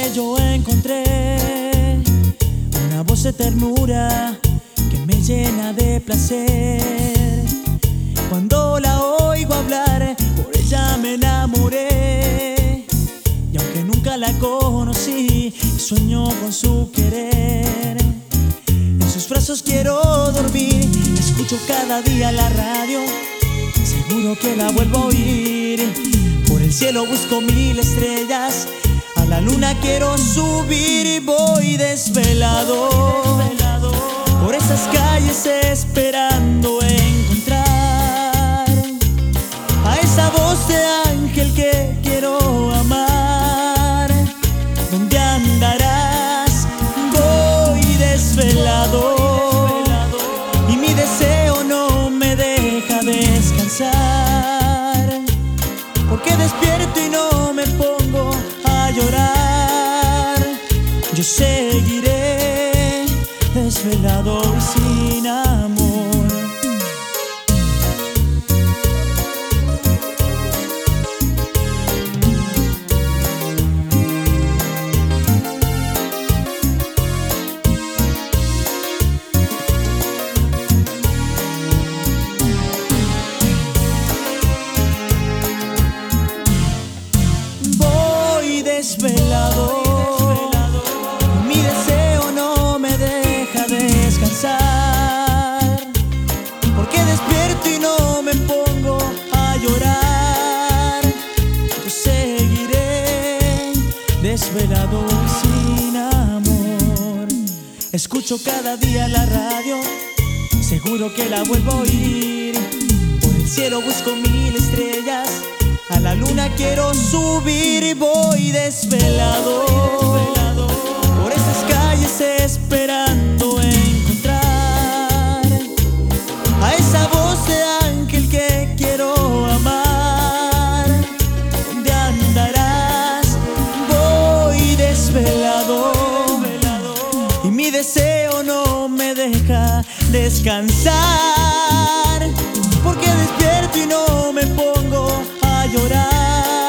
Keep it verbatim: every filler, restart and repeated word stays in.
noche yo encontré una voz de ternura que me llena de placer. Cuando la oigo hablar, por ella me enamoré. Y aunque nunca la conocí, sueño con su querer. En sus brazos quiero dormir. Escucho cada día la radio, seguro que la vuelvo a oír. Por el cielo busco mil estrellas, a la luna quiero subir. Y voy desvelado por esas calles esperando encontrar a esa voz de ángel que quiero amar. ¿Dónde andarás? Voy desvelado y mi deseo no me deja descansar, porque despierto y no me pongo a llorar. Yo seguiré desvelado y sin amor. Desvelado, mi deseo no me deja descansar, porque despierto y no me pongo a llorar. Yo seguiré desvelado y sin amor. Escucho cada día la radio, seguro que la vuelvo a oír. Por el cielo busco mil estrellas, a la luna quiero subir. Y voy desvelado por esas calles esperando encontrar a esa voz de ángel que quiero amar. ¿Dónde andarás? Voy desvelado y mi deseo no me deja descansar, porque despierto y no me pongo a llorar.